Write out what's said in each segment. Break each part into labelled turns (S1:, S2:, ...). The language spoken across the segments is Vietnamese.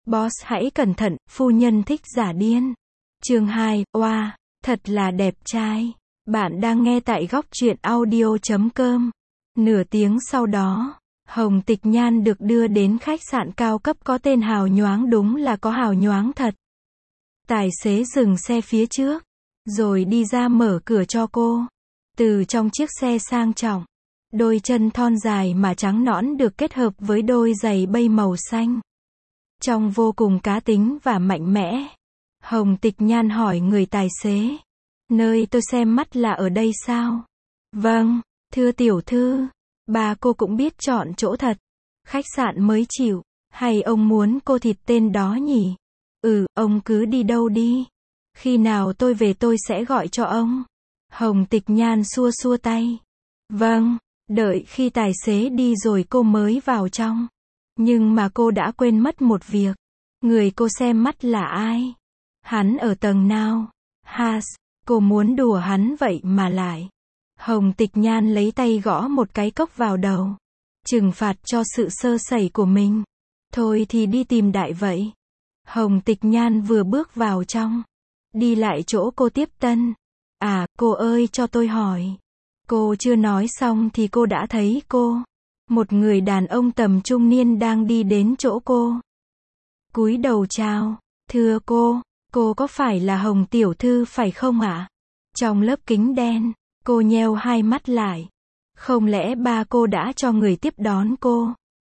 S1: Boss hãy cẩn thận, phu nhân thích giả điên. Chương 2, oa, thật là đẹp trai. Bạn đang nghe tại góc truyện audio.com. Nửa tiếng sau đó, Hồng Tịch Nhan được đưa đến khách sạn cao cấp có tên hào nhoáng, đúng là có hào nhoáng thật. Tài xế dừng xe phía trước, rồi đi ra mở cửa cho cô. Từ trong chiếc xe sang trọng, đôi chân thon dài mà trắng nõn được kết hợp với đôi giày bay màu xanh, trông vô cùng cá tính và mạnh mẽ. Hồng Tịch Nhan hỏi người tài xế, nơi tôi xem mắt là ở đây sao? Vâng, thưa tiểu thư. Bà cô cũng biết chọn chỗ thật. Khách sạn mới chịu. Hay ông muốn cô thịt tên đó nhỉ? Ông cứ đi đâu đi. Khi nào tôi về tôi sẽ gọi cho ông. Hồng Tịch Nhan xua xua tay. Vâng, đợi khi tài xế đi rồi cô mới vào trong. Nhưng mà cô đã quên mất một việc. Người cô xem mắt là ai? Hắn ở tầng nào? Cô muốn đùa hắn vậy mà lại. Hồng Tịch Nhan lấy tay gõ một cái cốc vào đầu. Trừng phạt cho sự sơ sẩy của mình. Thôi thì đi tìm đại vậy. Hồng Tịch Nhan vừa bước vào trong, đi lại chỗ cô tiếp tân. À, cô ơi cho tôi hỏi. Cô chưa nói xong thì cô đã thấy một người đàn ông tầm trung niên đang đi đến chỗ cô. Cúi đầu chào. Thưa cô có phải là Hồng tiểu thư phải không ạ? Trong lớp kính đen, cô nheo hai mắt lại. Không lẽ ba cô đã cho người tiếp đón cô?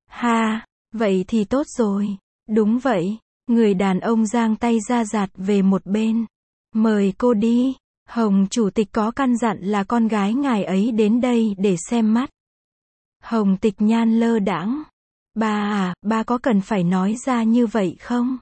S1: Vậy thì tốt rồi. Đúng vậy. Người đàn ông giang tay ra dạt về một bên. Mời cô đi. Hồng chủ tịch có căn dặn là con gái ngài ấy đến đây để xem mắt. Hồng Tịch Nhan lơ đãng. Ba có cần phải nói ra như vậy không?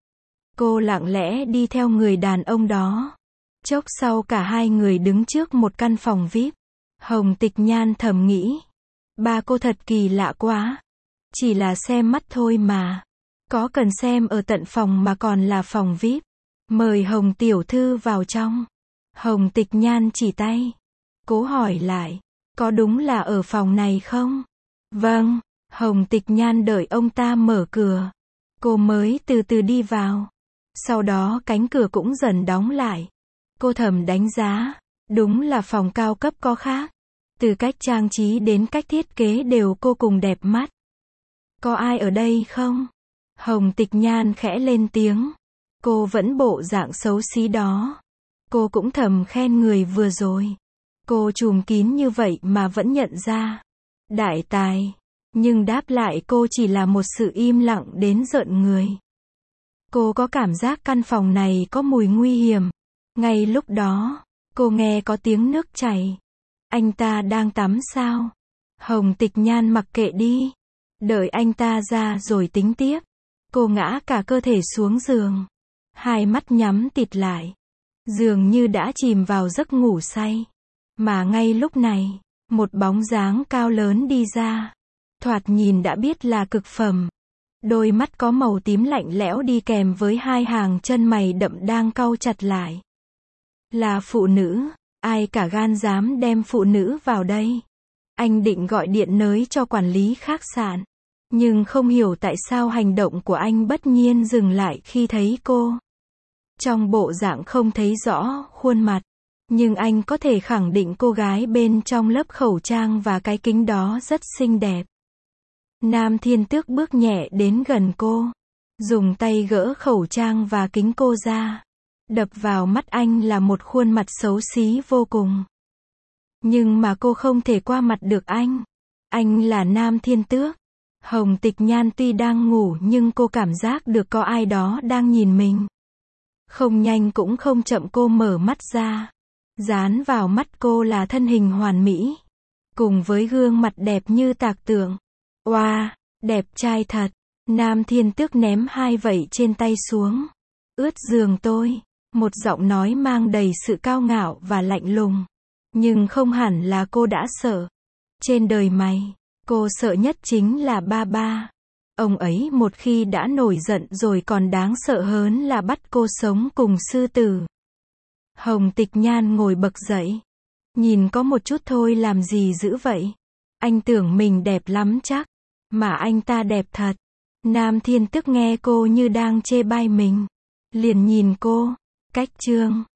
S1: Cô lặng lẽ đi theo người đàn ông đó. Chốc sau cả hai người đứng trước một căn phòng VIP. Hồng Tịch Nhan thầm nghĩ. Ba cô thật kỳ lạ quá. Chỉ là xem mắt thôi mà. Có cần xem ở tận phòng mà còn là phòng VIP. Mời Hồng tiểu thư vào trong. Hồng Tịch Nhan chỉ tay. Cố hỏi lại. Có đúng là ở phòng này không? Vâng. Hồng Tịch Nhan đợi ông ta mở cửa. Cô mới từ từ đi vào. Sau đó cánh cửa cũng dần đóng lại. Cô thầm đánh giá. Đúng là phòng cao cấp có khác. Từ cách trang trí đến cách thiết kế đều vô cùng đẹp mắt. Có ai ở đây không? Hồng Tịch Nhan khẽ lên tiếng. Cô vẫn bộ dạng xấu xí đó. Cô cũng thầm khen người vừa rồi. Cô trùm kín như vậy mà vẫn nhận ra. Đại tài. Nhưng đáp lại cô chỉ là một sự im lặng đến rợn người. Cô có cảm giác căn phòng này có mùi nguy hiểm. Ngay lúc đó, cô nghe có tiếng nước chảy. Anh ta đang tắm sao? Hồng Tịch Nhan mặc kệ đi. Đợi anh ta ra rồi tính tiếp. Cô ngã cả cơ thể xuống giường. Hai mắt nhắm tịt lại. Dường như đã chìm vào giấc ngủ say. Mà ngay lúc này, một bóng dáng cao lớn đi ra. Thoạt nhìn đã biết là cực phẩm. Đôi mắt có màu tím lạnh lẽo đi kèm với hai hàng chân mày đậm đang cau chặt lại. Là phụ nữ. Ai cả gan dám đem phụ nữ vào đây? Anh định gọi điện nới cho quản lý khách sạn. Nhưng không hiểu tại sao hành động của anh bất nhiên dừng lại khi thấy cô. Trong bộ dạng không thấy rõ khuôn mặt. Nhưng anh có thể khẳng định cô gái bên trong lớp khẩu trang và cái kính đó rất xinh đẹp. Nam Thiên Tước bước nhẹ đến gần cô. Dùng tay gỡ khẩu trang và kính cô ra. Đập vào mắt anh là một khuôn mặt xấu xí vô cùng. Nhưng mà cô không thể qua mặt được anh. Anh là Nam Thiên Tước. Hồng Tịch Nhan tuy đang ngủ nhưng cô cảm giác được có ai đó đang nhìn mình. Không nhanh cũng không chậm cô mở mắt ra. Dán vào mắt cô là thân hình hoàn mỹ. Cùng với gương mặt đẹp như tạc tượng. Oa, đẹp trai thật. Nam Thiên Tước ném hai vẩy trên tay xuống. Ướt giường tôi. Một giọng nói mang đầy sự cao ngạo và lạnh lùng. Nhưng không hẳn là cô đã sợ. Trên đời mày, cô sợ nhất chính là ba. Ông ấy một khi đã nổi giận rồi còn đáng sợ hơn là bắt cô sống cùng sư tử. Hồng Tịch Nhan ngồi bật dậy. Nhìn có một chút thôi làm gì dữ vậy? Anh tưởng mình đẹp lắm chắc. Mà anh ta đẹp thật. Nam Thiên Tức nghe cô như đang chê bai mình. Liền nhìn cô. Cách chương